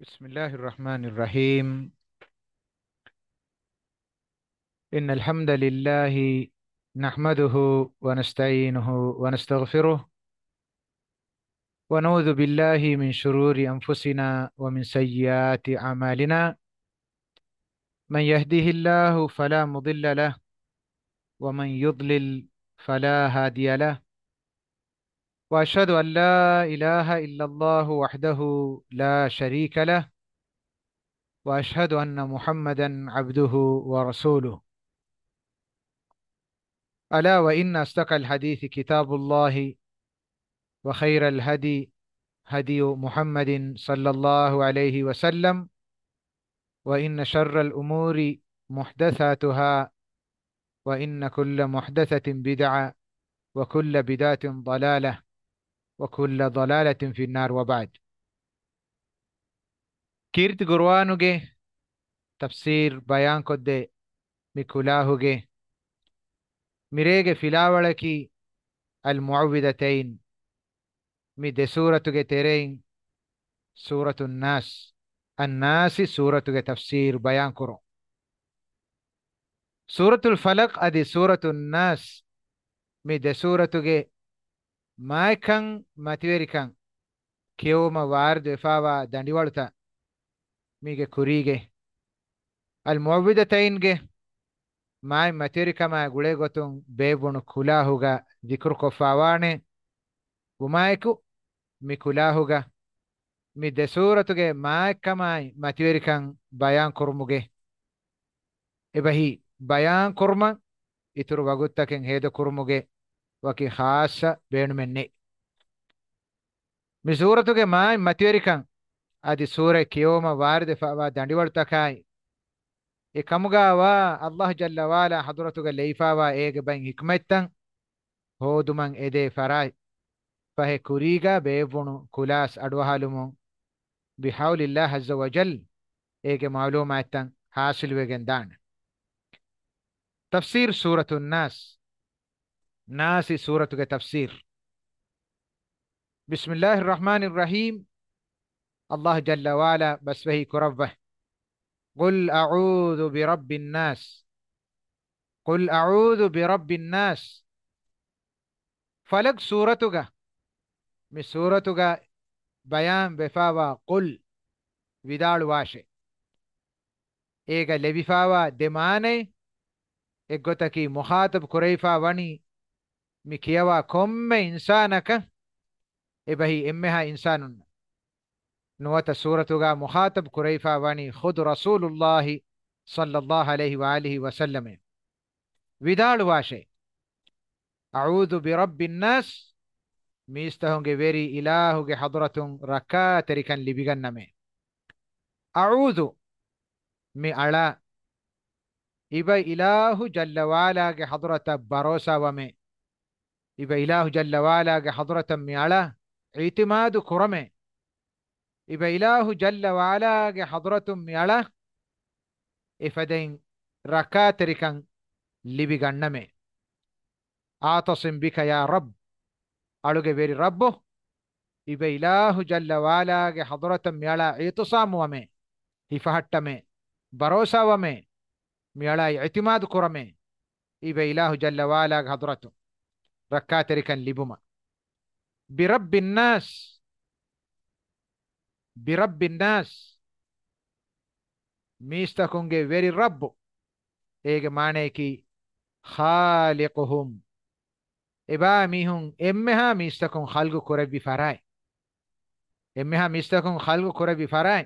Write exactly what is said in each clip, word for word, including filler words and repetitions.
بسم الله الرحمن الرحيم. إن الحمد لله نحمده ونستعينه ونستغفره ونعوذ بالله من شرور أنفسنا ومن سيئات أعمالنا. من يهده الله فلا مضل له ومن يضلل فلا هادي له، وأشهد أن لا إله إلا الله وحده لا شريك له، وأشهد أن محمدا عبده ورسوله. ألا وإن أصدق الحديث كتاب الله، وخير الهدي هدي محمد صلى الله عليه وسلم، وإن شر الأمور محدثاتها، وإن كل محدثة بدعة، وكل بدعة ضلالة، وكل ضلالة في النار. وبعد. كيرت قروانوغي تفسير بيان كده ميكولاهوغي ميريغي فلاولكي المعوذتين ميد سورة تيرين سورة الناس. الناس سورة تفسير بيان كرو. سورة الفلق أدي سورة الناس ميد سورة مايكان ماتيريكان كيوما وارد فاوا دانديوالتا ميجي كوريجي المعوذتين جي ماي ماتيريكا ما غوليغوتون بيبون كولاهوغا ذكركو فاواني ومايكو ميكولاهوغا ميد سورة مايكا ماي ماتيريكان بيان كرموغي إبهي بيان كرما إترو وغوتاكين هيدا كرموغي وكي خاصة بين مني mi suratuge mai matiyorikan adi sure kiyoma warde fawa dandiwalta kai e kamuga wa Allah jalla wala hadratuga leifawa ege ban hikmetan hoduman ede farai fahe kuriga bevunu kulas adwahalumu bihawlillah azza wa jal ege malumatan hasil wegen dan. tafsir suratun nas nasi suratuge tafsir. bismillahir rahmanir rahim. Allah jalla wala basbahi kurabah قل أعوذ برب الناس. قل أعوذ برب الناس فلق سورتك من سورتك بيان بفاوى قل ودال واشي إيغا لبفاوى دماني إيغوتكي مخاطب كريفا وني مكيوا كم إنسانك إبهي إمها إنسان نوات سورتك مخاطب كريفا وني خذ رسول الله صلى الله عليه وآله وسلم ودال واشي أعوذ برب الناس ميستهونج ويري إلهوج حضرة ركاتري كان لبيغنمي أعوذ مي ألا إبا إله جل وعلا حضرة بروسا ومي إبا إله جل وعلا حضرة مي ألا اعتماد كرمي إبا إله جل وعلا حضرة مي ألا إفدين ركاتري كان لبيغنمي أعتصم بك يا رب ألوغ ويري ربه إبا إله جل وعلا حضرة مي ألا اعتصام ومي हिफहट्टमे भरोसा वमे मियाला इतिमाद कुरमे इबे इलाहु जल्ल वाला हदरतु रक्कातरिकन लिबुमा बिरब्बिन्नास बिरब्बिन्नास मीस्तकुंगे वेरी रब्बु एगे माने की खालिकुहुम इबा मीहुं एम्मेहा मीस्तकुं खल्गु कुरबी फराय एम्मेहा मीस्तकुं खल्गु कुरबी फराय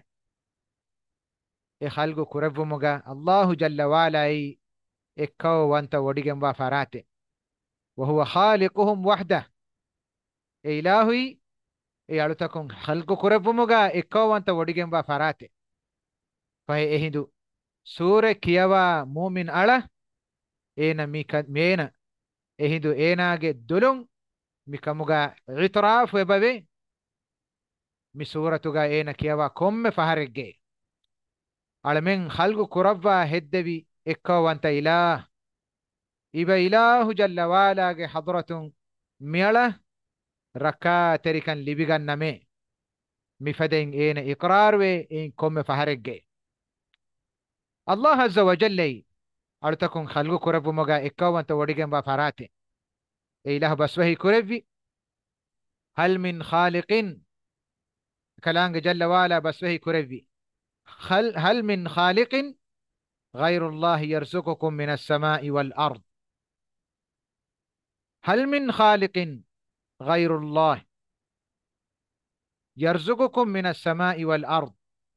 ए खल्गु कुरबु मुगा अल्लाहु जल्ल वाला إكو وانت وديجن وفراته وهو خالقهم وحده إلهي يالتكم خلق كرب مغا إكو وانت وديجن وفراته فهي إهندو سورة كيوا مؤمن على إينا ميكا مينا إهندو إينا جي دلون ميكا مغا اعتراف وبابي مي سورة غا إينا كيوا كم فهرجي على من خلق كرب هدبي إكو وانت إله إبا إله جل وعلا حضرة ميلا ركا تركن لبغن نمي مفدين إين إقرار وي إن كم فهرج الله عز وجل أرتكم خلق كرب مجا إكوان توريجن بفرات إله بس وهي كربي هل من خالق كلام جل وعلا بس وهي كربي هل هل من خالق غير الله يرزقكم من السماء والأرض هل من خالق غير الله يرزقكم من السماء والأرض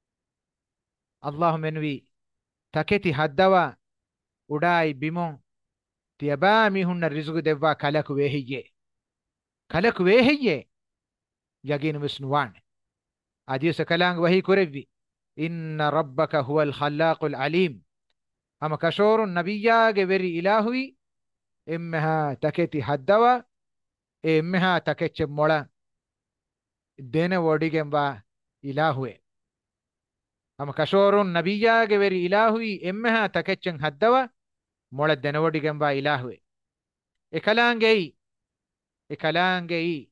اللهم انوي تكتي هدوا وداي بيمون تيبامي هن الرزق دبا كلك وهي كلك وهي يجين مسنوان أديس كلام وهي كربي إن ربك هو الخلاق العليم أما كشور النبي جبري إلهي إمها تكتي هدوا إمها تكتش مولا دين وديجن با إلهي أما كشور النبي جبري إلهي إمها تكتشن هدوا مولا دين وديجن با إلهي إكلام جي إكلام جي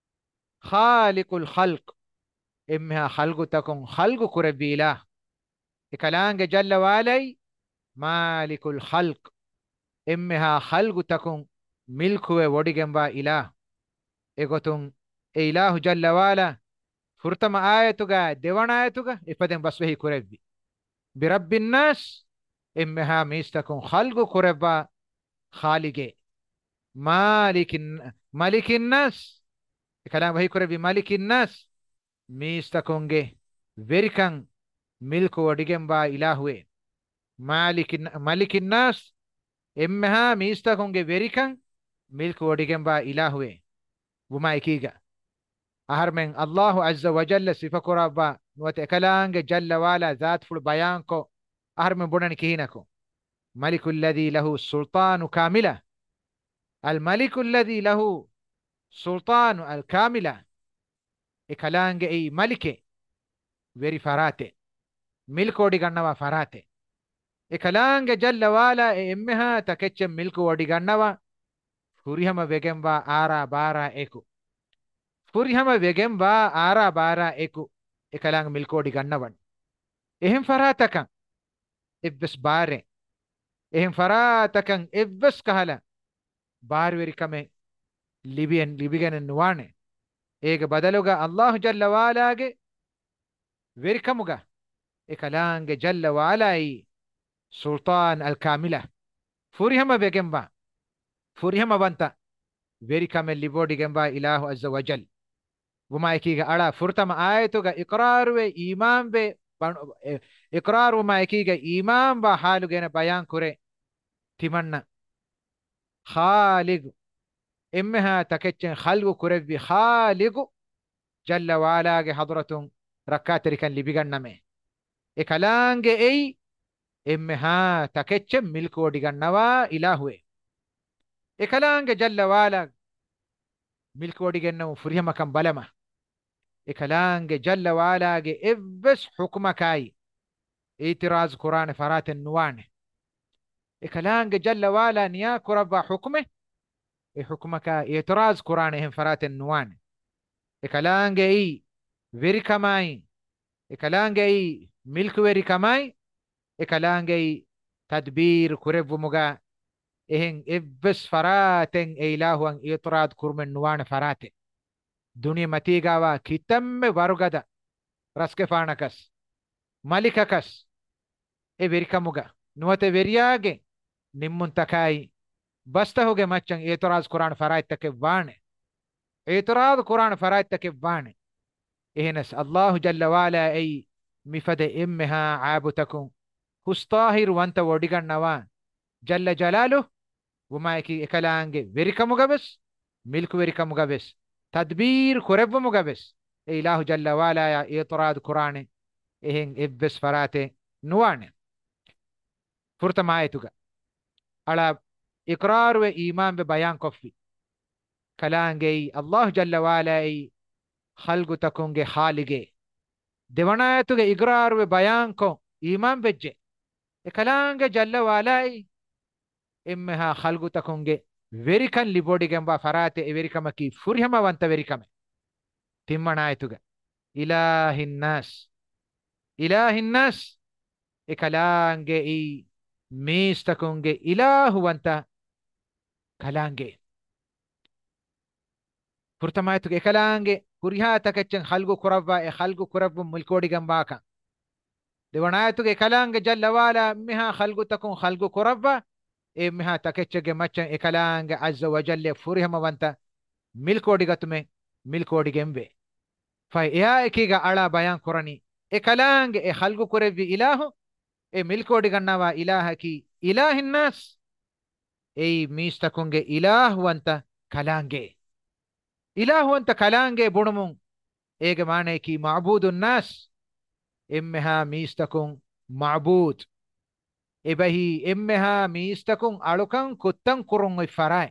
خالق الخلق إمها خلق تكون خلق كربي إله إكلام جل وعلا مالك الخلق إمها خلق تكون ملك وديجن با إله إغتون إله جل وعلا فرتم آيتك ديوان آيتك إفدن بسوه كربي برب الناس إمها ميستكون خلق كربا خالق مالك مالك الناس كلام وهي كربي مالك الناس ميستكون جه فيركان ملك وديجن با إلهوه مالك مالك الناس إمها ميستكون جه فيركان ملك وديجن با إلهوه وما يكيغا أهر من الله عز وجل صفة قرابا وتكلانج جل وعلا ذات فل بيانكو أهر من بنان كهينكو ملك الذي له السلطان كاملة الملك الذي له سلطان الكاملة إكلانج أي ملك ويري فراتي ملك وديغنوا فراتي إكلانج جل وعلا إمها تكتش ملك وديغنوا فريهم بيجنبا آرا بارا إيكو فريهم بيجنبا آرا بارا إيكو إكلانج ملك وديغنوا إهم فراتكا إبس باري إهم فراتكا إبس كهلا بار ويري كمي ليبيان ليبيان النواني إيك بدلوغا الله جل وعلا ويري كموغا إكلانج جل وعلا سلطان الكاملة فريهم بيجنبا فريهم بنتا ويري كمي ليبودي جنبا إله عز وجل وما يكيغا ألا فرتم آيتوغا إقرار و إيمان ب إقرار وما يكيغا إيمان با حالو جينا بيان كوري تمنى خالق إمها تكتشن خلق كوري خالق جل وعلا حضرة ركاتري كان لبيغن نمي إكلانج أي إمها تكتشن ملك وديغن نوا إلهوه إكلانج جل وعلا ملك وديغن نو فريهم كان بلما إكلانج جل وعلا إبس حكمكاي اعتراض قرآن فرات النوان إكلانج جل وعلا نيا كربا حكمه حكمك اعتراض قرآن هم فرات النوان إكلانج إي ويري كماي إكلانج إي ملك ويري كماي إكلانج إي تدبير كرب مغا إهن إبس فراتن إلهوان اعتراض كرم النوان فرات دنيا متيغاوا كتم ورغدا رسك فانكس ملككس إي ويري كمغا نوات ويرياغي نمونتكاي بسته होगे मच्चंग एतराज कुरान फरायत तक वाने एतराज कुरान फरायत तक वाने إهنس الله جل وعلا أي مفد إمها عابتكم هستاهر وانت وديغن نوا جل جلاله وما يكي كلانج ويركا مغبس ملك ويركا مغبس تدبير كرب مغبس إله جل وعلا إتراد قرآن إهن إبس فراتي نوانه فرت معايتوغا على إقرار وإيمان ببيان كفي كلانجي الله جل وعلا خلق تكونج خالقه دونايتوغ إقرار وبيان كو إيمان بجي كلانج جل وعلا إمها خلق تكونج ويريكن لبودي جنبا فراتي ويريكما كي فريهما وانت ويريكما تمنايتوغ ilahinnas, ilahinnas e kalange i mistakunge ilahu wanta kalange furtamaytuge e kalange kuriha takachan halgu kurabba e halgu kurabbu mulkodi gambaka dewanaytuge kalange jalla wala miha halgu takun halgu kurabba e miha takachege machan e kalange azza wa jalla furihama wanta milkodi gatume milkodi gembe fay ya ekiga ala bayan korani e kalange e halgu kurevi ilahu e milkodi gannawa ilaha ki ilahin nas ei mistakunge ilahu wanta kalange ilahu wanta kalange bunumun ege mane ki ma'budun nas emmeha mistakun ma'bud ebahi emmeha mistakun alukan kuttan kurun farai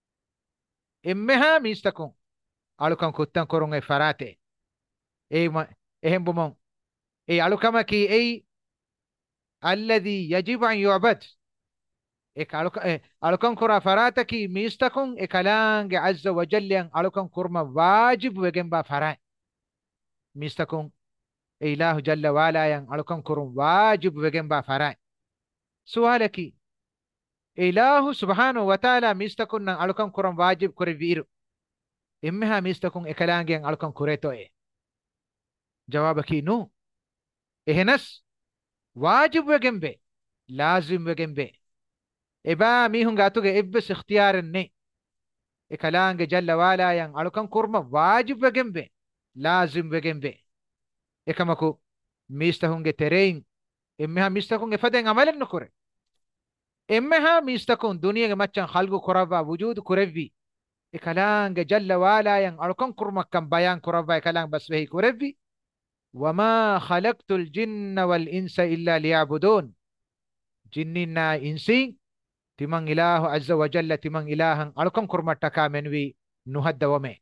emmeha mistakun alukan kuttan kurun farate e ehem bumon e alukama ki ei alladhi yajib an yu'bad e alukan kura farata ki mistakun e kalange azza wa jalla alukan kurma wajib wegemba farai mistakun e ilahu jalla wala yang alukan kurum wajib wegemba farai sualaki ilahu subhanahu wa ta'ala mistakun nang alukan kuram wajib kore viru immeha mistakun e kalange yang alukan kureto e jawabaki nu ehnas wajib wegembe lazim wegembe eba mihun gatuge ebbes ikhtiyaren ne e kalange jalla wala yang alukan kurma wajib wegembe lazim wegembe ekamaku mistahunge terein emmeha mistakun e faden amalen nukure emmeha mistakun duniyage maccan khalgu kurava wujud kurevi e kalange jalla wala yang alukan kurma kam bayan kurava e kalang basbehi kurevi wama khalaqtul jinna wal insa illa liya'budun jinninna insi timang ilahu azza wa jalla timang ilahan alukan kurmatta ka menwi nuhadda wame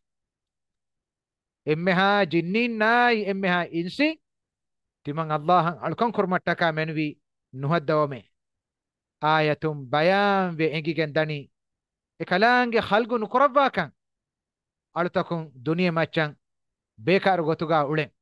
emmeha jinninna emmeha insi timang allah alukan kurmatta ka menwi nuhadda wame ayatum bayan ve engigen dani e kalange khalgu nukurabba kan alutakun duniya maccan bekar gotuga ule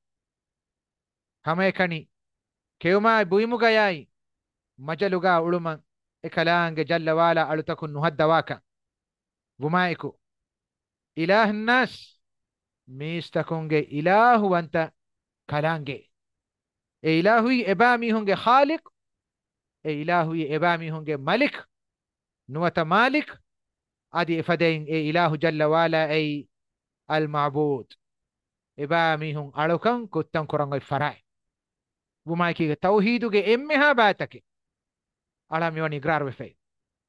hame kani kewma buimuga yayi majaluga uluman e kalange jalla wala alutakun nuhadda waka bumaiku ilah nas mistakunge ilahu wanta kalange e ilahui ebami hunge khaliq e ilahui ebami hunge malik nuwata malik adi ifadain e ilahu jalla wala ay al ma'bud ebami hun alukan kuttan kurangoy farai bumaiki tawhiduge emmeha batake ala mi woni igrar we fay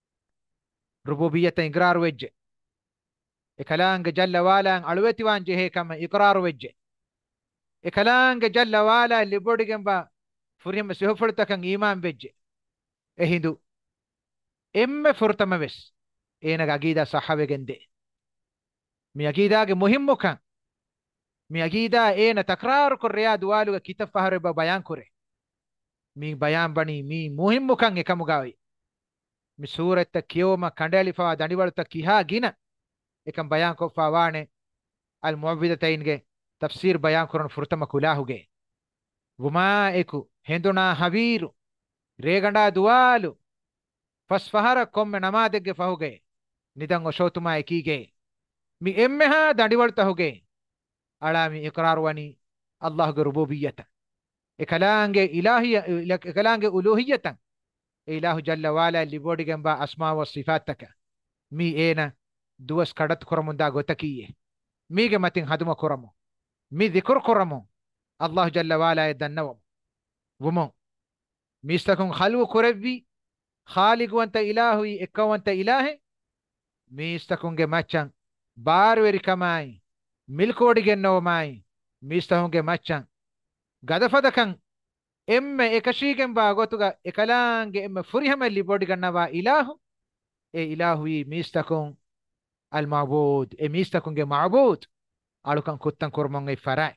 rububiyyata igrar wejje e kalange jalla wala alweti wanje he kama iqrar wejje e kalange jalla wala libodigen ba furim se hofurta kan iman wejje e hindu emme furtama wes ena agida sahabe gende mi agida ge muhimmu kan mi agida ena takrar ko riyad walu kitab fahre ba bayan kore mi bayan bani mi muhimmu kan ekamugawi mi surata kiyoma kandali fa dandiwalta kiha gina ekam bayan ko fawane al muawwidatayn ge tafsir bayan koron furtama kulahuge guma eku henduna haviru reganda duwalu fasfahara komme namadege fahuge nidan oshotuma ekige mi emmeha dandiwalta huge alami iqrar wani allah ge rububiyyata ekalange ilahiyya ekalange uluhiyyatan ilahu jalla wala libodigen ba asma wa sifataka mi ena duas kadat koramunda gotakiye mige matin haduma koramo mi dhikr koramo allah jalla wala edannawam wumo mistakun khalwu korevi khaliq wanta ilahu ekawanta ilahe mistakun ge machan barweri kamai milkodi genno mai mistakun ge machan gadafadakan emme ekashigen ba gotuga ekalange emme furihama libodi gannawa ilahu e ilahu mistakun المعبود اميستكون جي معبود قالوا كان كتن كرمون فراي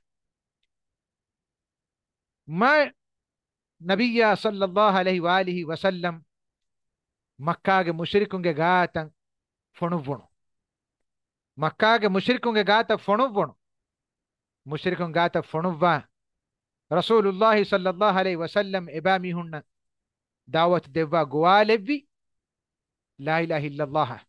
ما نبي صلى الله عليه وآله وسلم مكة مشركون جي غاتن فنو فنو مكة مشركون جي غاتن فنو فنو mushrikun gata funuwa Rasulullah sallallahu alaihi wasallam ebami hunna dawat devwa gwalebbi la ilaha illallah.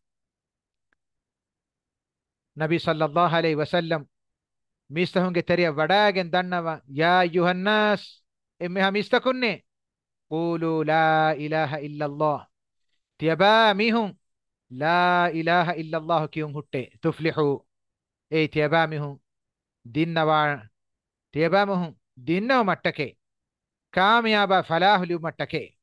Nabi sallallahu alaihi wasallam mistahunge teriya wadagen dannawa ya yuhannas emme ha mistakunne qulu la ilaha illallah tiyaba mihun la ilaha illallah kiyun hutte tuflihu e tiyaba mihun dinnawa tiyaba mihun dinnaw mattake kaamiyaba falahulu mattake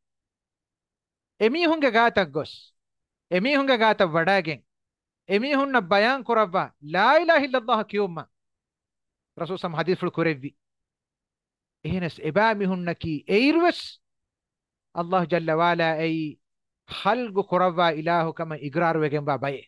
emihunge gatak gos emihunge gata wadagen emihunna bayan kurawwa la ilaha illallah kiyumma rasul sam hadith ful kurevvi ehnes ebamihunaki eirwes Allah jalla wala ay khalqu kurawwa ilahu kama igrar wegen ba baye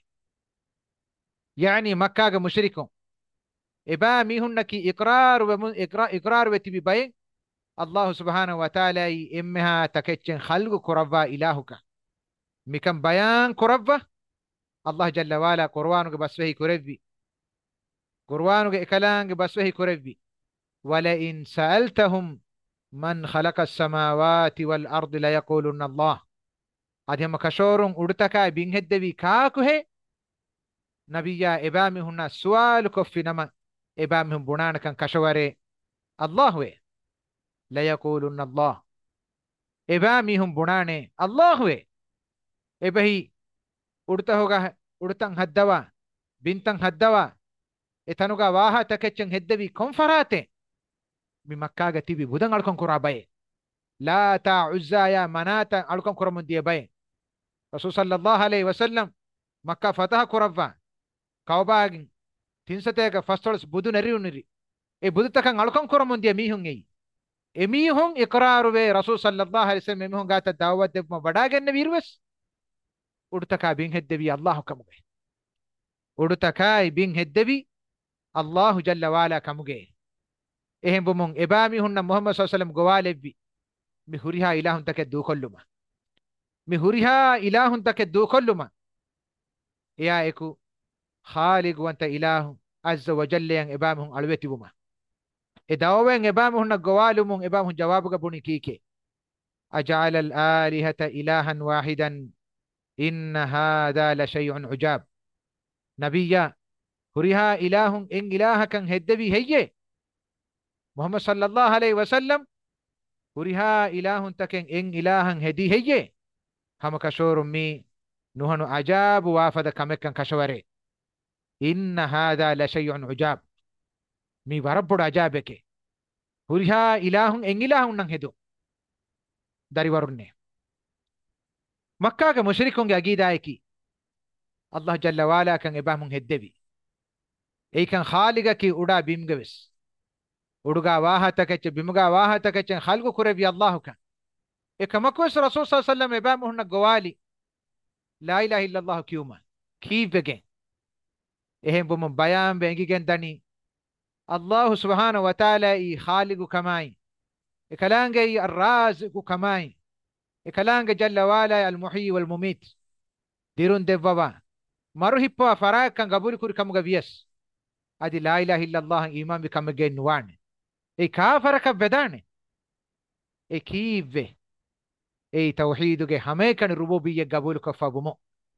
yani makka ga mushrikun ebamihunaki iqrar wa iqrar iqrar weti bi baye Allah subhanahu wa ta'ala imha takechen khalqu kurawwa ilahuka mikam bayan kurawwa Allah jalla wala qur'anu ga baswehi kurevvi qur'anu ga ikalang ga baswehi kurevvi wala in sa'altahum man khalaqa as-samawati wal ardi la yaqulunna Allah adi hama kashorun udutaka bin heddevi kaaku he nabiya ebami hunna sual koffi nama ebami hun bunana kan kashaware Allah we la yaqulunna Allah ebami hun bunane Allah we ebahi uduta hoga udutan haddawa bintan haddawa etanuga waha takechen heddevi konfarate mi makkaga tibi budan alkon kurabaye la ta uzza ya manata alkon kuramun diye baye rasul sallallahu alaihi wasallam makka fataha kurabba kawbagin tinsatega fastols budu neriuniri e budu takan alkon kuramun diye mihun ei e mihun iqraru we rasul sallallahu alaihi wasallam mihun gata dawat debma wadagen wirwes udutaka bin heddevi allah kamuge udutaka bin heddevi allah jalla wala kamuge ehem bumun ebami hunna muhammad sallallahu alaihi wasallam gowalebbi mi huriha ilahun take du kolluma mi huriha ilahun take du kolluma ya eku khaliq wanta ilahu azza wa jalla yang ebami hun alweti buma e dawen ebami hunna gowalumun ebami hun jawabu ga buni kike aj'ala al-alihata ilahan wahidan inna hadha la shay'un ujab nabiyya huriha ilahun in ilahakan heddebi heyye Muhammad sallallahu alaihi wasallam huriha ilahun taken en ilahan hedi heye hama kashorum mi nuhanu ajabu wafada kamekan kashaware inna hadha la shay'un ujab mi warabbud ajabeke huriha ilahun en ilahun nan hedu dari warunne makka ga mushrikun ga agida eki Allah jalla wala kan ebamun heddebi ei kan khaliga ki uda bimgewes uduga wahatake bimuga wahatake khalqu kurebi Allah kan ekamakos rasul sallallahu alaihi wasallam ebamu hunna gowali la ilaha illa Allah kiyuma kivegen ehem bum bayan bengi gendani Allah subhanahu wa ta'ala i khaliqu kamai ekalange i arraziqu kamai ekalange jalla wala al muhyi wal mumit dirun devwa maruhippa farakan gabul kur kamuga bias adi la ilaha illa Allah iman bi kamage nuwane e kafaraka vedane e kive e tawhiduge hamekan rububiyya gabul kofabumo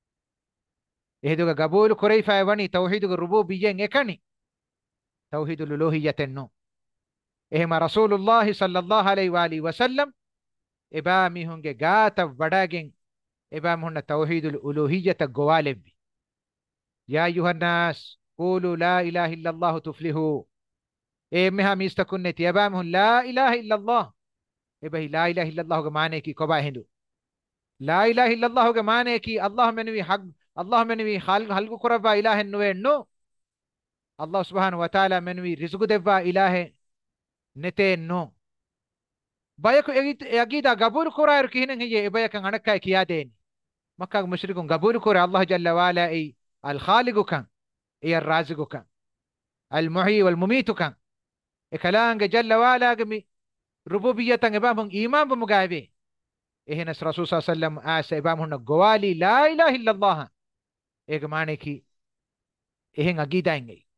ehduga gabul kurayfa wani tawhiduge rububiyyen ekani tawhidul uluhiyyaten no ehma rasulullah sallallahu alaihi wa alihi wasallam eba mihunge gata wadagen eba muhunna tawhidul uluhiyyata gowalebbi ya ayuhannas qulu la ilaha illa Allah tuflihu emeha mistakunne tiyabamhun la ilaha illa Allah ebahi la ilaha illa Allah ga maane ki koba hindu la ilaha illa Allah ga maane ki Allah menwi haq Allah menwi hal halgu kuraba ilahen nuwe no Allah subhanahu wa ta'ala menwi rizqu devva ilahe nete no bayako agida gabul qura'ir kihinen hiye ebayakan anakka kiyadeni makka mushrikun gabul qura Allah jalla wala ay al khaliqu kan ay ar raziqu kan al muhyi wal mumitu kan ekalange jalla wala gami rububiyatan ebamhun iman bumugabe ehnas rasul sallallahu alaihi wasallam asa ebamhun gowali la ilaha illa Allah ege mane ki ehen agida ingai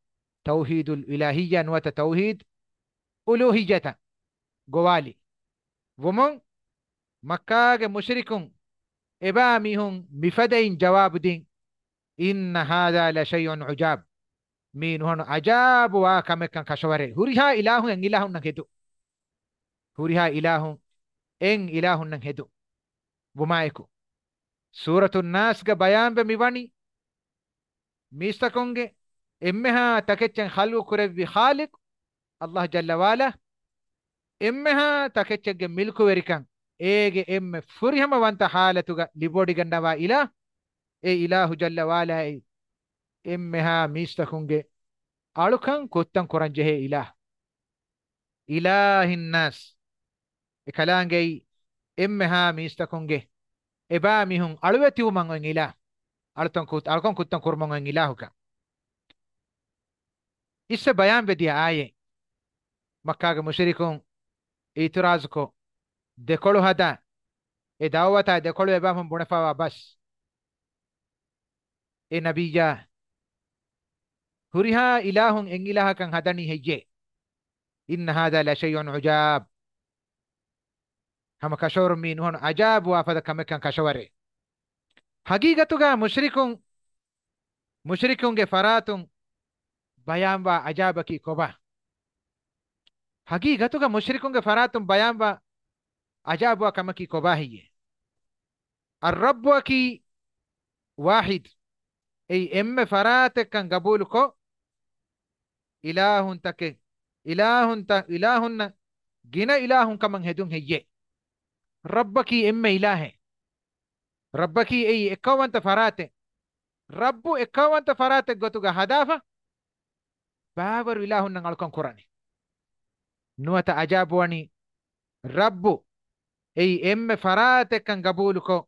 توحيد الإلهية نوات توحيد ألوهية قوالي ومن مكة مشركون إبامهم بفدين جواب دين إن هذا لشيء عجاب مين هون عجاب وكمكن كشوري هوريها إله إن إله نهدو هوريها إله إن إله نهدو ومايكو سورة الناس کا بيان بميواني ميستكونجي إمها تكتشن خلو كرب بخالق الله جل وعلا إمها تكتشن ملكو وركان إيجي إم فريهم وانت حالتك لبودي غندوا إله إي إله جل وعلا إي إمها ميستكونجي ألوكان كوتان قران جه إله إله الناس إكلانجي إمها ميستكونجي إباميهم ألوتي ومن إله ألتون كوت ألكون كوتان كرمون إلهك إس بيان بدي آية مكة مشركون اعتراض کو دکولو هدا ای دعوتا دکولو ابام بونفا بس ای نبی جا هريها إله إن إله كان هداني هجي إن هذا لشيء عجاب هم كشور من هون عجاب وافد كم كان كشوري حقيقة مشركون مشركون جفراتون بيان با عجاب كي كوبا حقيقة مشركون جفراتون بيان با عجاب وكم كي كوبا هي الرب وكي واحد أي إم فرات كان قبولكو إله تك إله ت إله جنا إله كمن هدون هي ربك إم إله ربك أي إكوان تفرات رب إكوان تفرات قطع هدافة بابر إله نعلقون قرآن نوات أجابواني رب أي إم فرات كان قبولكو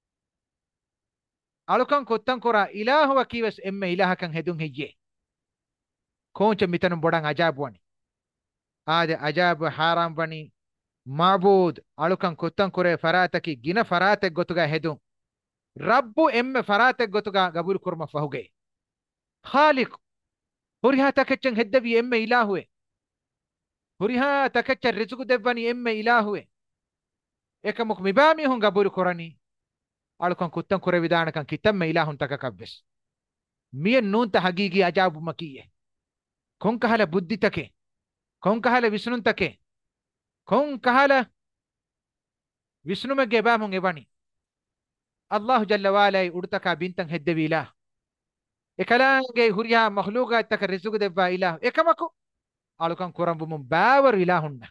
ألوكان كتان قرآن إله وكيوس إم إله كان هدون هي كونش ميتن بودان أجابواني هذا أجاب حرام بني معبود ألوكان كتان قرآن فراتكي جنا فرات قطع هدون رب إم فرات قطع قبول كرم فهوجي خالق هريها تكتشن هدبي إم إلهه هريها تكتشن رزق دبني إم إلهه إكمك مبامي هم قبول كراني ألكن كتن كره بدانا كان كتم إله تككبس مين نون تحقيقي أجاب مكية كون كهلا بدي تكي كون كهلا ويسنون تكي كون كهلا ويسنو مجبام هم إباني الله جل وعلا أرتكا بنتن هدبي إله إكلام جاي هريها مخلوقة تك رزق دبا إله إكمكو ألكن كرم بمن باور إلهنا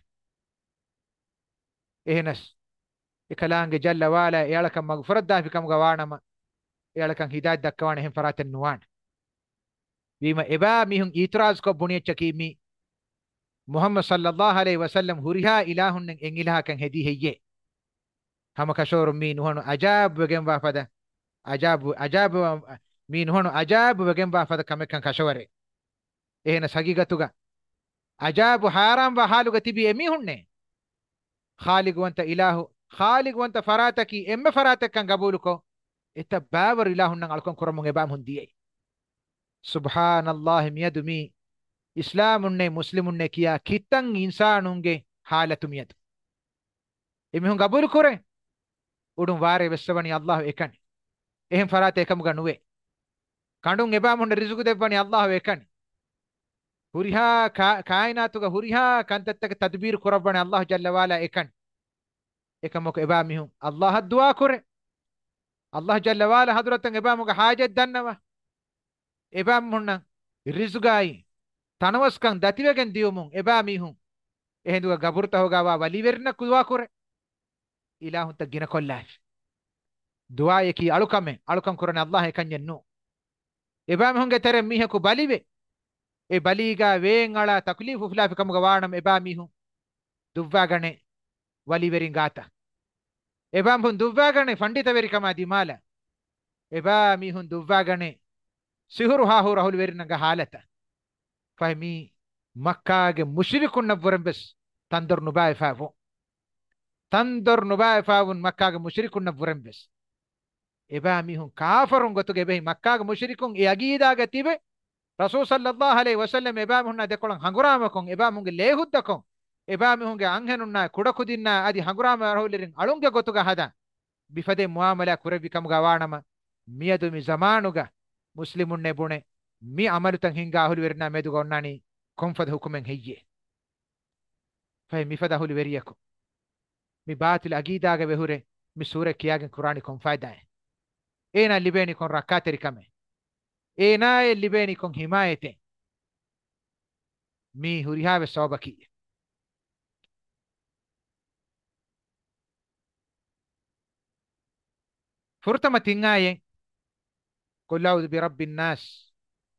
إهنس إكلام جل وعلا يالك مغفرة ده في كم غوانا ما يالك هداية دكوان هم فرات النوان بما إبا ميهم إتراز كو بني تشكيمي محمد صلى الله عليه وسلم هريها إله إن إله كان هدي هي هم كشور مين هون أجاب وجم بافدا أجاب أجاب مين هون أجاب وجم بافدا كم كان كشوري إهنس حقيقة توغا أجاب حرام وحالو كتبي أمي هون خالق وانت إله خالق وانت فراتك إما فراتك كان قبولكو إتبابر إله نن علكم كرمون إبام هندي سبحان الله ميدمي إسلام نه مسلم نه كيا كتن إنسان هنگه حالة ميد إمي هن قبول كره ودون واره بسبني الله إكاني إهم فرات إكام غنوه كاندون إبام هن رزق دبني الله إكاني هريها كائنات هريها كانت تدبير كربني الله جل وعلا إكاني إكامك إبامي هم الله الدعاء كره الله جل وعلا حضرت إبامك حاجة دنوا إبام هن رزقاي تنوسكان داتيوكن ديومون إبامي هم إهندوا غبرتا هوغا ولي ورنا كدوا كره إله تجينا كلاش دعاء يكي ألوكامه ألوكام كرنا الله كان ينو إبام هم جتر ميه كو بالي به إيه باليغا وين على تكليف فلا في كم غوانم إبامي هم دوا غني ولي ورين غاتا إبام هم دوا غني فندي تبري كما دي مالا إبامي هم دوا غني سهر ها هو راهول ورنا حالته فهمي مكة مشركون نبورن بس تندر نباي فافو تندر نباي فافون مكة مشركون نبورن بس إبامي هم كافرون قطو جبه مكة مشركون يجيدا قتيبه رسول صلى الله عليه وسلم إبام هنا دكولن هنغرامكم إبام هنگ ليهودكم إبام هنگ أنهننا كودكودينا أدي هنغرام رهولرين ألونجا غوتوغا هذا بفدي معاملة كوربي كم غوانما ميادو مي زمانوغا مسلمون نبونه مي عملو تن هنگا هول ورنا ميدو غوناني كونفد حكومن هيي فهي مي فدا هول وريكو مي باطل أجيداغا بهوري مي سورة كياغن قراني كونفايدا إينا لبيني كون ركاتري كمي إينا لبيني كون حمايتي مي هوريها بسوبكي فرتما تنغاي قل أعوذ برب الناس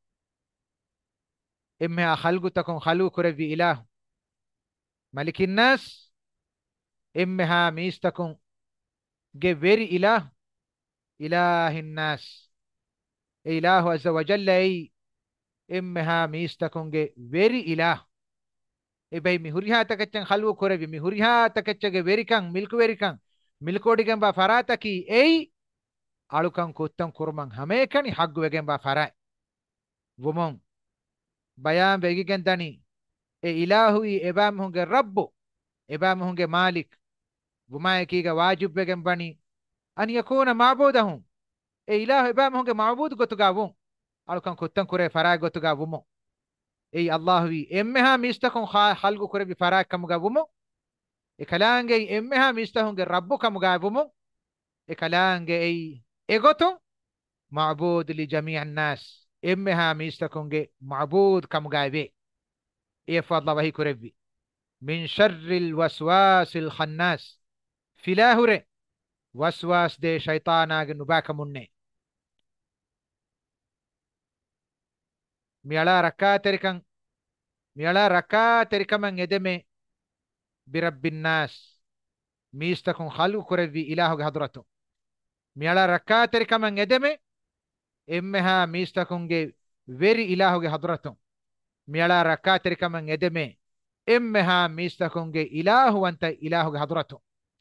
إمها خلق تكون خلق كربي إله ملك الناس إمها ميس تكون جبري إله إله الناس إله عز وجل أي إمها ميس تكون جبري إله إبهي مهوريها تكتشن خلق كربي مهوريها تكتشن جبري كان ملك بيري كان ملكودي كان بفراتكي أي ألوكان كوتان كرمان هميكني حق وجن بفرات ومن بيان بيجي جندني إلهي إبام هنگ رب إبام هنگ مالك وما يكيغا واجب بيجن بني أن يكون معبودهم إله إبام هنگ معبود قطغاوون ألو كان كتن كوري فراغ قطغاومو إي الله إمها ميستكم خلق كوري بفراغ كمغاومو إكالانجي إمها ميستهنگ رب كمغاومو إكالانجي إي إغوتو معبود لجميع الناس إمها ميستكم معبود كمغاوي إيه فضل وهي كوري من شر الوسواس الخناس في لاهوري وسواس دي شيطانا نباك مني ميالا ركا تركن ميالا ركا تركن من يدمي برب الناس ميستكون خلق كربي إله حضرته ميالا ركا تركن من يدمي إمها ميستكون جي ويري إله حضرته ميالا ركا تركن من يدمي إمها ميستكون جي إله وانت إله حضرته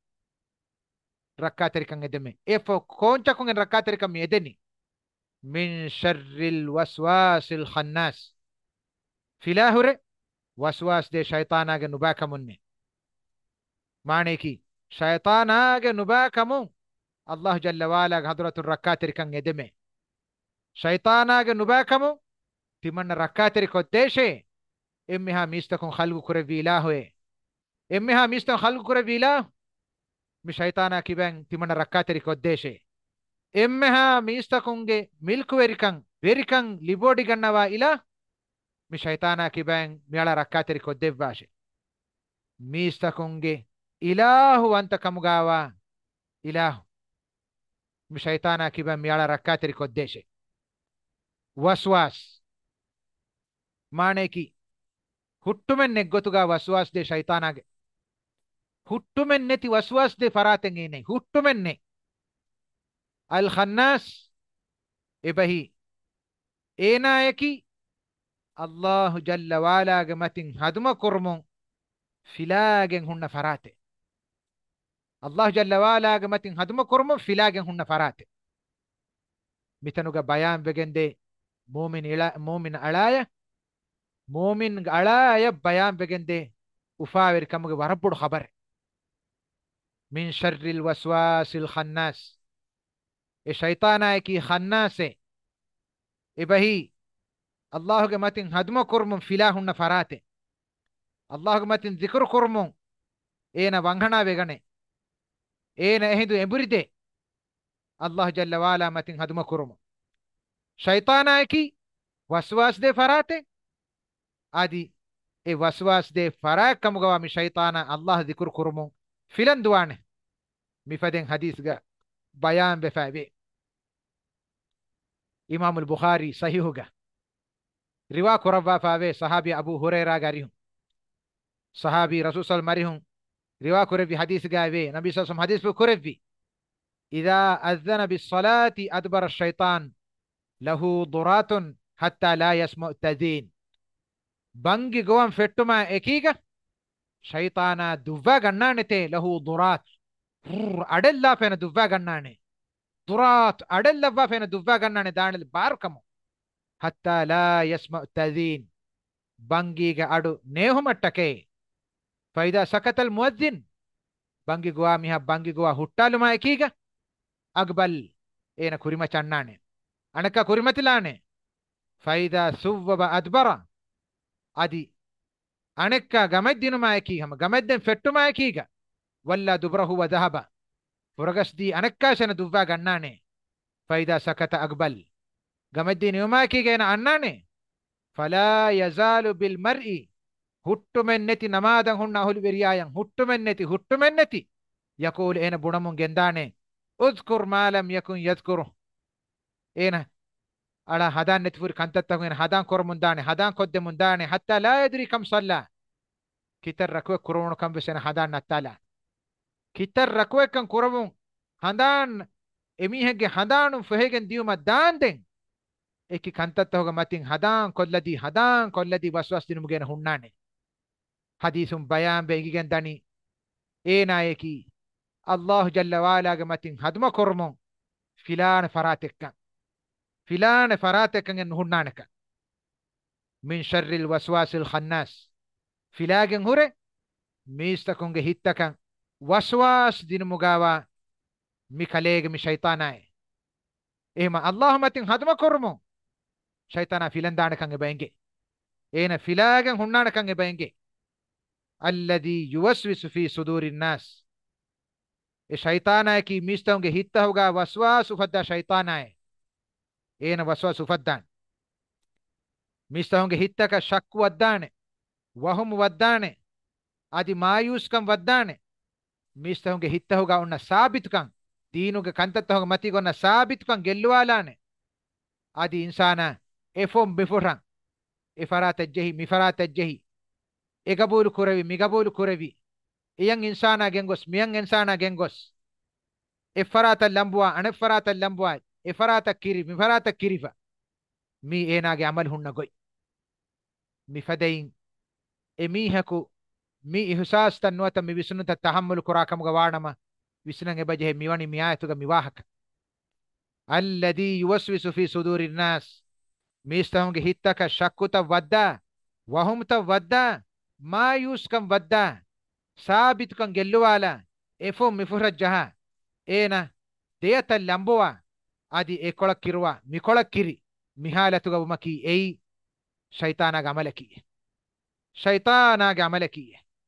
ركا تركن يدمي إفو كونتا كون ركا تركن من يدني من شر الوسواس الخناس في لاهوري وسواس دي شيطانا نباك مني معنى كي شيطانا نباك من الله جل وعلا حضرة الركاتر كان يدمي شيطانا نباك من تمن الركاتر كدشي إمها ميستكم خلق كربي الله إمها ميستكم خلق كربي الله مش شيطانا كيبان تمن الركاتر كدشي إمها ميستكم ملك ويركن ويركن لبودي غنوا إله مش شيطانا كيبان ميالا ركاتر كدف باشي ميستكم إله وانت كمغاوا إله مش شيطانا كيبان ميالا ركاتر كدشي وسواس معنی کی ಹುಟ್ಟುಮೆನ್ ನೆಗ್ಗೊತುಗ ವಸ್ವಾಸ್ ದೆ ಶೈತಾನಾಗೆ ಹುಟ್ಟುಮೆನ್ ನೆತಿ ವಸ್ವಾಸ್ ದೆ ಫರಾತೆಂಗೇನೆ ಹುಟ್ಟುಮೆನ್ನೆ ಅಲ್ ಖನ್ನಾಸ್ ಇಬಹಿ ಏನಾಯಕಿ ಅಲ್ಲಾಹು ಜಲ್ಲ ವಾಲಾಗೆ ಮತಿನ್ ಹದುಮ ಕುರ್ಮು ಫಿಲಾಗೆನ್ ಹುಣ್ಣ ಫರಾತೆ ಅಲ್ಲಾಹು ಜಲ್ಲ ವಾಲಾಗೆ ಮತಿನ್ ಹದುಮ ಕುರ್ಮು ಫಿಲಾಗೆನ್ ಹುಣ್ಣ ಫರಾತೆ ಮಿತನುಗ ಬಯಾನ್ ಬೆಗೆಂದೆ ಮೂಮಿನ್ ಇಳ ಮೂಮಿನ್ ಅಳಾಯ مومن على يا بيان بجندي وفاور كم وربط خبر من شر الوسواس الخناس الشيطان كي خناس إبهي الله جمتين هدم كرم فلاه النفرات الله جمتين ذكر كرم إينا وانغنا بيغني إينا إهدو إمبريدي الله جل وعلا متين هدم كرم شيطان كي وسواس دي فرات آدي إيه وسواس دي فراك كم جوا من شيطانا الله ذكر كرمون فيلن دوانه مفدين حديث جا بيان بفابي إمام البخاري صحيح جا روا كربا فابي صحابي أبو هريرة غاريهم صحابي رسول صلى الله عليه وسلم روا كربي حديث جا بي نبي صلى الله عليه وسلم حديث بكربي إذا أذن بالصلاة أدبر الشيطان له ضرات حتى لا يسمع التذين ಬಂಗಿ ಗೋವಂ ಫೆಟ್ಟುಮ ಎಕೀಗ ಶೈತಾನ ದುವ್ವ ಗಣ್ಣಾಣೆತೆ ಲಹು ದುರಾತ್ ಅಡೆಲ್ಲ ಫೇನ ದುವ್ವ ಗಣ್ಣಾಣೆ ದುರಾತ್ ಅಡೆಲ್ಲವ್ವ ಫೇನ ದುವ್ವ ಗಣ್ಣಾಣೆ ದಾಣಲಿ ಬಾರ್ಕಮು حتى لا يسمع التأذين بانجيغ أدو نيهم التكي فإذا سكت المؤذن بانجي قوا ميها بانجي قوا هتالو ما إكيغ أقبل إينا كوريما چناني أنكا كوريما تلاني فإذا ثوب أدبر أدي أنكا غمد دينو ما إكيغ غمد دين فتو ما إكيغ ولا دبره وذهب فرغس دي أنكا سنة دبا غناني فإذا سكت أقبل غمد دين يوما إكيغ إنا أناني فلا يزال بالمرء ಹುಟ್ಟುಮೆನ್ನೆತಿ ನಮಾದಂ ಹುಣ್ಣ ಹುಲಿ ಬೆರಿಯಾಯಂ ಹುಟ್ಟುಮೆನ್ನೆತಿ ಹುಟ್ಟುಮೆನ್ನೆತಿ ಯಕೂಲ್ ಏನ ಬುಣಮುಂ ಗೆಂದಾನೆ ಉಜ್ಕುರ್ ಮಾಲಂ ಯಕುನ್ ಯಜ್ಕುರು ಏನ ಅಳ ಹದಾನ್ ನೆತಿಫುರಿ ಕಂತತ್ತಗು ಏನ ಹದಾನ್ ಕೊರ ಮುಂದಾನೆ ಹದಾನ್ ಕೊದ್ದೆ ಮುಂದಾನೆ ಹತ್ತ ಲಾ ಯದ್ರಿ ಕಂ ಸಲ್ಲ ಕಿತರ್ ರಕುವೆ ಕುರುವಣು ಕಂಬಿಸೆನ ಹದಾನ್ ನತ್ತಾಲ ಕಿತರ್ ರಕುವೆ ಕಂ ಕುರವು ಹದಾನ್ ಎಮಿಹೆಗೆ ಹದಾನು ಫೆಹೆಗೆನ್ ದಿಯುಮ ದಾಂದೆನ್ ಏಕಿ ಕಂತತ್ತ ಹೋಗ ಮತಿನ್ ಹದಾನ್ ಕೊಲ್ಲದಿ ಹದಾನ್ ಕೊಲ್ಲದಿ ವಸ್ವಾಸ್ ದಿನುಮುಗೇನ ಹುಣ್ಣಾನೆ حديث بيان بيجين داني اينا يكي الله جل وعلا قمتين هدم كرمون فلان فراتك فلان فراتك نهنانك من شر الوسواس الخناس فلاغن هره ميستكون هيتك وسواس دين مغاوا ميكاليغ مي شيطاناي ايما اللهم تين هدم كرمون شيطانا فلان دانك بينجي اينا فلاغن هنانك بينجي الذي يوسوس في صدور الناس الشيطان كي ميستونغ هيتا ہوگا وسواس فدا شيطان ہے اين وسواس فدان ميستونغ هيتا کا شك ودان وهم ودان ادي مايوس کم ودان ميستونغ هيتا ہوگا ان ثابت کم دینو کے کنتت ہوگا متی کو نہ ثابت کم گلوالان ادي انسان افوم بفران افرات الجهي مفرات الجهي إقبول كروي مقبول كروي إيان إنسانا جنگوس ميان إنسانا جنگوس إفرات اللمبوا أنا إفرات اللمبوا إفرات كيري مفرات كيريفا مي إينا جي عمل هن نقوي مي فدين إمي هكو مي إحساس تنوتا مي بسنو تتحمل كراكم غوانما بسنن بجه ميواني ميايتو ميواحك الذي يوسوس في صدور الناس ميستهم هيتك شكوتا ودا وهم تودا ما يوسكم ودا ثابت كان جلوالا افو مفرجها اينا ديت اللمبوا ادي ايكولا كيروا ميكولا كيري ميحالتو غمكي اي شيطانا غملكي شيطانا غملكي